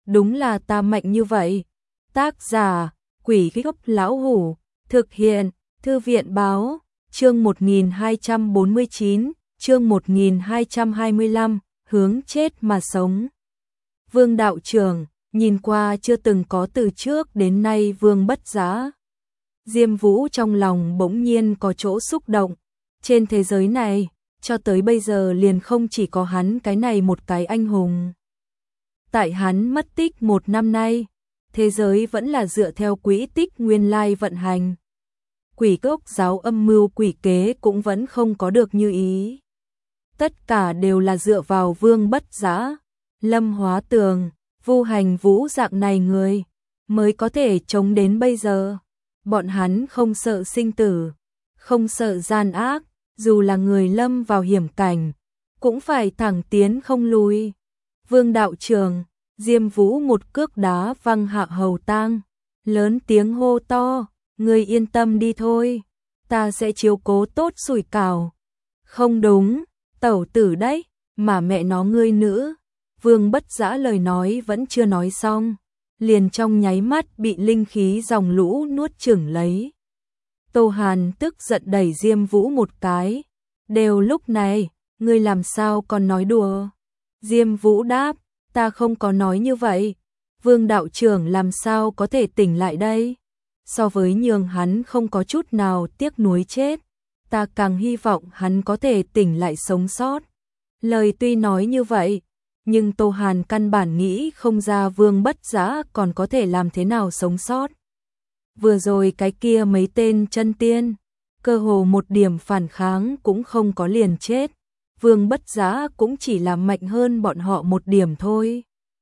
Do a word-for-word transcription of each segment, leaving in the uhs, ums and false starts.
đúng là ta mạnh như vậy. Tác giả, Quỷ Gốc Lão Hủ, thực hiện, Thư viện Báo, chương một nghìn hai trăm bốn mươi chín, chương một nghìn hai trăm hai mươi lăm, hướng chết mà sống. Vương đạo trưởng, nhìn qua chưa từng có từ trước đến nay Vương Bất Giá. Diêm Vũ trong lòng bỗng nhiên có chỗ xúc động. Trên thế giới này, cho tới bây giờ liền không chỉ có hắn cái này một cái anh hùng. Tại hắn mất tích một năm nay, thế giới vẫn là dựa theo quỹ tích nguyên lai vận hành. Quỷ cốc giáo âm mưu quỷ kế cũng vẫn không có được như ý. Tất cả đều là dựa vào Vương Bất Giá, Lâm Hóa Tường, Vu Hành Vũ dạng này người, mới có thể chống đến bây giờ. Bọn hắn không sợ sinh tử, không sợ gian ác, dù là người lâm vào hiểm cảnh, cũng phải thẳng tiến không lùi. Vương đạo trưởng, Diêm Vũ một cước đá văng hạ hầu tang, lớn tiếng hô to, người yên tâm đi thôi, ta sẽ chiếu cố tốt sủi cảo. Không đúng, tẩu tử đấy, mà mẹ nó ngươi nữ. Vương Bất Giá lời nói vẫn chưa nói xong, liền trong nháy mắt bị linh khí dòng lũ nuốt chửng lấy. Tô Hàn tức giận đẩy Diêm Vũ một cái, đều lúc này, ngươi làm sao còn nói đùa. Diêm Vũ đáp, ta không có nói như vậy, Vương đạo trưởng làm sao có thể tỉnh lại đây. So với nhường hắn không có chút nào tiếc nuối chết, ta càng hy vọng hắn có thể tỉnh lại sống sót. Lời tuy nói như vậy, nhưng Tô Hàn căn bản nghĩ không ra Vương Bất Giá còn có thể làm thế nào sống sót. Vừa rồi cái kia mấy tên chân tiên, cơ hồ một điểm phản kháng cũng không có liền chết. Vương Bất Giá cũng chỉ là mạnh hơn bọn họ một điểm thôi.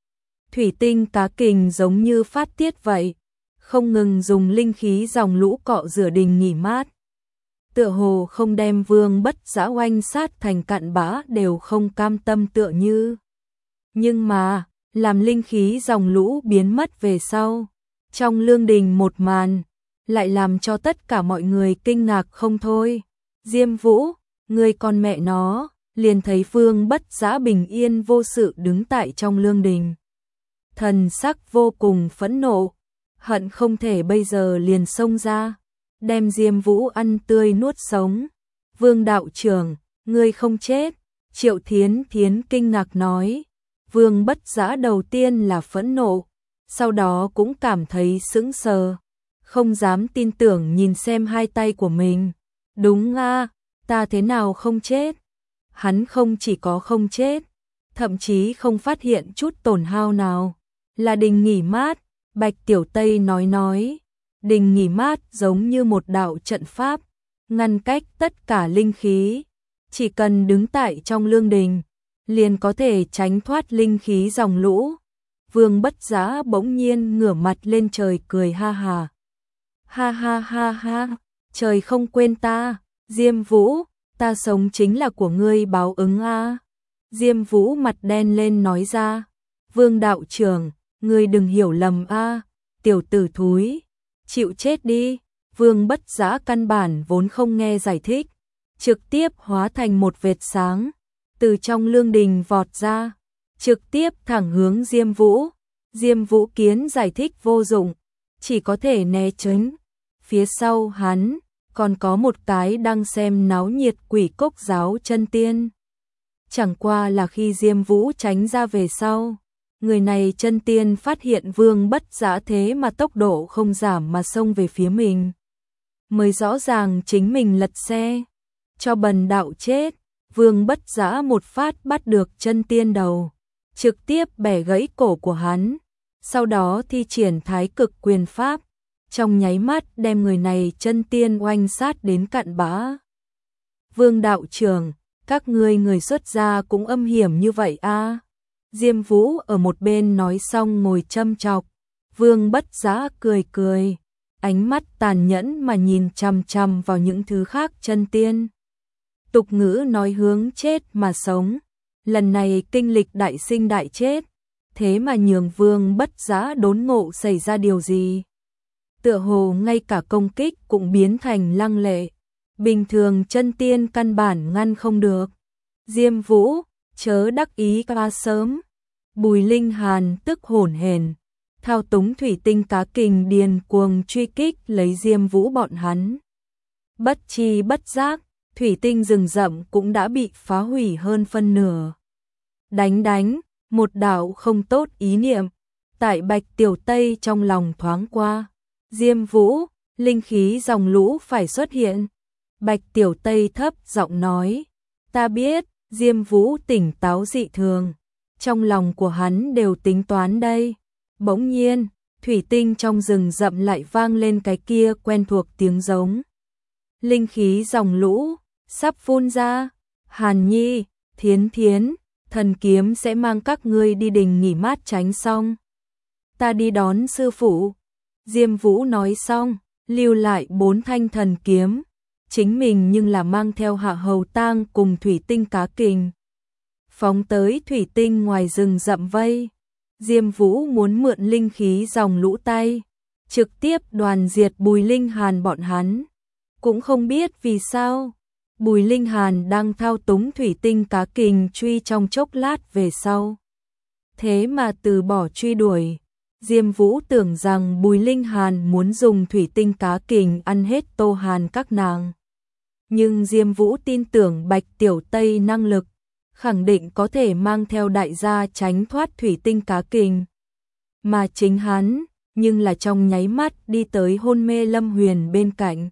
Thủy tinh cá kình giống như phát tiết vậy, không ngừng dùng linh khí dòng lũ cọ rửa đình nghỉ mát. Tựa hồ không đem Vương Bất Giá oanh sát thành cặn bã đều không cam tâm tựa như. Nhưng mà, làm linh khí dòng lũ biến mất về sau, trong lương đình một màn, lại làm cho tất cả mọi người kinh ngạc không thôi. Diêm Vũ, người con mẹ nó, liền thấy Vương Bất Giá bình yên vô sự đứng tại trong lương đình. Thần sắc vô cùng phẫn nộ, hận không thể bây giờ liền xông ra, đem Diêm Vũ ăn tươi nuốt sống. Vương đạo trưởng, ngươi không chết. Triệu Thiến Thiến kinh ngạc nói. Vương Bất Giá đầu tiên là phẫn nộ, sau đó cũng cảm thấy sững sờ, không dám tin tưởng nhìn xem hai tay của mình. Đúng a, ta thế nào không chết? Hắn không chỉ có không chết, thậm chí không phát hiện chút tổn hao nào. Là đình nghỉ mát, Bạch Tiểu Tây nói nói. Đình nghỉ mát giống như một đạo trận pháp, ngăn cách tất cả linh khí. Chỉ cần đứng tại trong lương đình, liền có thể tránh thoát linh khí dòng lũ. Vương Bất Giá bỗng nhiên ngửa mặt lên trời cười ha ha. Ha ha ha ha, trời không quên ta, Diêm Vũ, ta sống chính là của ngươi báo ứng a. Diêm Vũ mặt đen lên nói ra, Vương đạo trưởng, ngươi đừng hiểu lầm a, tiểu tử thúi, chịu chết đi. Vương Bất Giá căn bản vốn không nghe giải thích, trực tiếp hóa thành một vệt sáng, từ trong lương đình vọt ra, trực tiếp thẳng hướng Diêm Vũ. Diêm Vũ kiến giải thích vô dụng, chỉ có thể né tránh. Phía sau hắn, còn có một cái đang xem náo nhiệt quỷ cốc giáo chân tiên. Chẳng qua là khi Diêm Vũ tránh ra về sau, người này chân tiên phát hiện Vương Bất Giá thế mà tốc độ không giảm mà xông về phía mình. Mới rõ ràng chính mình lật xe, cho bần đạo chết. Vương Bất Giá một phát bắt được chân tiên đầu, trực tiếp bẻ gãy cổ của hắn, sau đó thi triển thái cực quyền pháp, trong nháy mắt đem người này chân tiên oanh sát đến cặn bã. Vương đạo trưởng, các ngươi người xuất gia cũng âm hiểm như vậy a. Diêm Vũ ở một bên nói xong ngồi châm chọc. Vương Bất Giá cười cười, ánh mắt tàn nhẫn mà nhìn chằm chằm vào những thứ khác chân tiên. Tục ngữ nói hướng chết mà sống, lần này kinh lịch đại sinh đại chết, thế mà nhường Vương Bất Giá đốn ngộ xảy ra điều gì. Tựa hồ ngay cả công kích cũng biến thành lăng lệ, bình thường chân tiên căn bản ngăn không được. Diêm Vũ, chớ đắc ý quá sớm, Bùi Linh Hàn tức hổn hển, thao túng thủy tinh cá kình điên cuồng truy kích lấy Diêm Vũ bọn hắn. Bất chi bất giác, thủy tinh rừng rậm cũng đã bị phá hủy hơn phân nửa. Đánh đánh, một đạo không tốt ý niệm, tại Bạch Tiểu Tây trong lòng thoáng qua. Diêm Vũ, linh khí dòng lũ phải xuất hiện. Bạch Tiểu Tây thấp giọng nói, ta biết. Diêm Vũ tỉnh táo dị thường, trong lòng của hắn đều tính toán đây. Bỗng nhiên, thủy tinh trong rừng rậm lại vang lên cái kia quen thuộc tiếng giống. Linh khí dòng lũ sắp phun ra. Hàn Nhi, Thiến Thiến, thần kiếm sẽ mang các ngươi đi đình nghỉ mát tránh xong. Ta đi đón sư phụ. Diêm Vũ nói xong, lưu lại bốn thanh thần kiếm. Chính mình nhưng là mang theo Hạ Hầu Tang cùng thủy tinh cá kình. Phóng tới thủy tinh ngoài rừng rậm vây. Diêm Vũ muốn mượn linh khí dòng lũ tay, trực tiếp đoàn diệt Bùi Linh Hàn bọn hắn. Cũng không biết vì sao, Bùi Linh Hàn đang thao túng thủy tinh cá kình truy trong chốc lát về sau. Thế mà từ bỏ truy đuổi. Diêm Vũ tưởng rằng Bùi Linh Hàn muốn dùng thủy tinh cá kình ăn hết Tô Hàn các nàng. Nhưng Diêm Vũ tin tưởng Bạch Tiểu Tây năng lực, khẳng định có thể mang theo đại gia tránh thoát thủy tinh cá kình. Mà chính hắn, nhưng là trong nháy mắt đi tới hôn mê Lâm Huyền bên cạnh.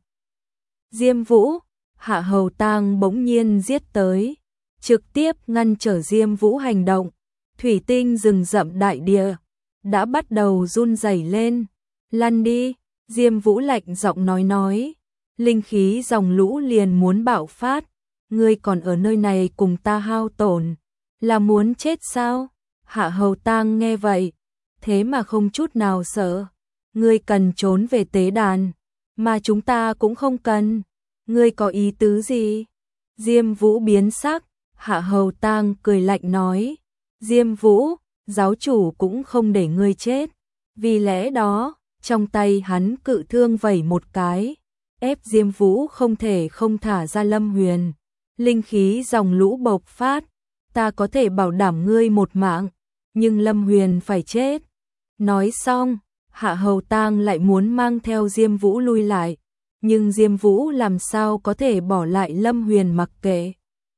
Diêm Vũ, Hạ Hầu Tang bỗng nhiên giết tới, trực tiếp ngăn trở Diêm Vũ hành động. Thủy tinh rừng rậm đại địa đã bắt đầu run rẩy lên. Lăn đi, Diêm Vũ lạnh giọng nói nói. Linh khí dòng lũ liền muốn bạo phát. Ngươi còn ở nơi này cùng ta hao tổn, là muốn chết sao? Hạ Hầu Tang nghe vậy, thế mà không chút nào sợ. Ngươi cần trốn về tế đàn, mà chúng ta cũng không cần. Ngươi có ý tứ gì? Diêm Vũ biến sắc. Hạ Hầu Tang cười lạnh nói, Diêm Vũ, giáo chủ cũng không để ngươi chết. Vì lẽ đó, trong tay hắn cự thương vẩy một cái, ép Diêm Vũ không thể không thả ra Lâm Huyền. Linh khí dòng lũ bộc phát, ta có thể bảo đảm ngươi một mạng, nhưng Lâm Huyền phải chết. Nói xong, Hạ Hầu Tang lại muốn mang theo Diêm Vũ lui lại, nhưng Diêm Vũ làm sao có thể bỏ lại Lâm Huyền mặc kệ.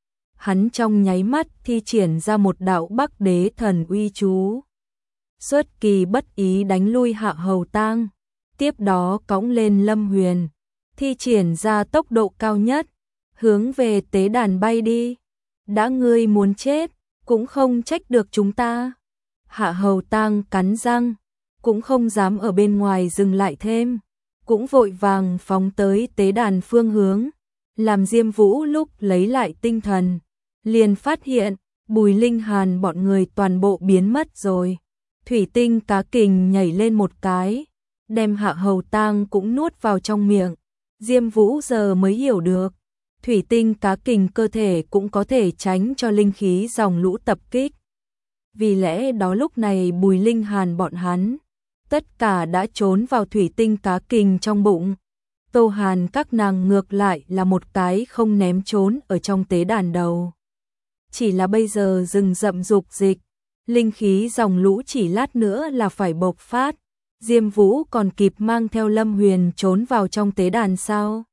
Hắn trong nháy mắt thi triển ra một đạo Bắc Đế thần uy chú. Xuất kỳ bất ý đánh lui Hạ Hầu Tang, tiếp đó cõng lên Lâm Huyền, thi triển ra tốc độ cao nhất, hướng về tế đàn bay đi. Đã ngươi muốn chết, cũng không trách được chúng ta. Hạ Hầu Tang cắn răng, cũng không dám ở bên ngoài dừng lại thêm, cũng vội vàng phóng tới tế đàn phương hướng. Làm Diêm Vũ lúc lấy lại tinh thần, liền phát hiện Bùi Linh Hàn bọn người toàn bộ biến mất rồi. Thủy tinh cá kình nhảy lên một cái, đem Hạ Hầu Tang cũng nuốt vào trong miệng. Diêm Vũ giờ mới hiểu được, thủy tinh cá kình cơ thể cũng có thể tránh cho linh khí dòng lũ tập kích. Vì lẽ đó lúc này Bùi Linh Hàn bọn hắn, tất cả đã trốn vào thủy tinh cá kình trong bụng. Tô Hàn các nàng ngược lại là một cái không ném trốn ở trong tế đàn đầu. Chỉ là bây giờ rừng rậm dục dịch, linh khí dòng lũ chỉ lát nữa là phải bộc phát. Diêm Vũ còn kịp mang theo Lâm Huyền trốn vào trong tế đàn sao?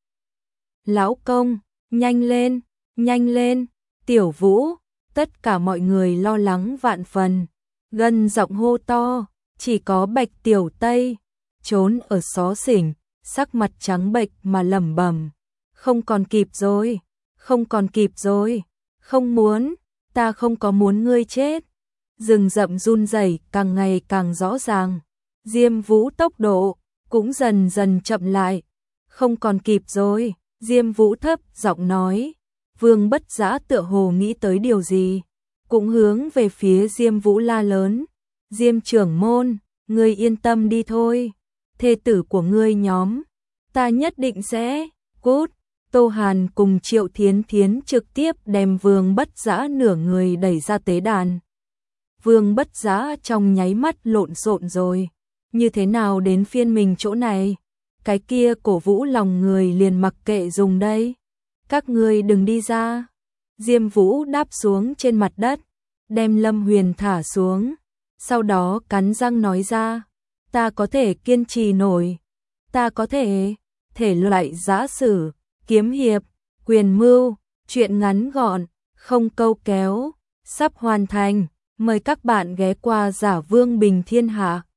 Lão công, nhanh lên, nhanh lên, Tiểu Vũ, tất cả mọi người lo lắng vạn phần, gần giọng hô to. Chỉ có Bạch Tiểu Tây trốn ở xó xỉnh, sắc mặt trắng bệch mà lẩm bẩm, không còn kịp rồi, không còn kịp rồi, không muốn, ta không có muốn ngươi chết. Rừng rậm run rẩy càng ngày càng rõ ràng, Diêm Vũ tốc độ cũng dần dần chậm lại, không còn kịp rồi. Diêm Vũ thấp giọng nói. Vương Bất Dã tựa hồ nghĩ tới điều gì, cũng hướng về phía Diêm Vũ la lớn, Diêm trưởng môn, ngươi yên tâm đi thôi, thê tử của ngươi nhóm, ta nhất định sẽ. Cút. Tô Hàn cùng Triệu Thiến Thiến trực tiếp đem Vương Bất Dã nửa người đẩy ra tế đàn. Vương Bất Dã trong nháy mắt lộn xộn rồi, như thế nào đến phiên mình chỗ này? Cái kia cổ vũ lòng người liền mặc kệ dùng đây. Các ngươi đừng đi ra. Diêm Vũ đáp xuống trên mặt đất, đem Lâm Huyền thả xuống, sau đó cắn răng nói ra, ta có thể kiên trì nổi, ta có thể, thể loại giã sử, kiếm hiệp, quyền mưu, truyện ngắn gọn, không câu kéo, sắp hoàn thành, mời các bạn ghé qua Giả Vương Bình Thiên Hạ.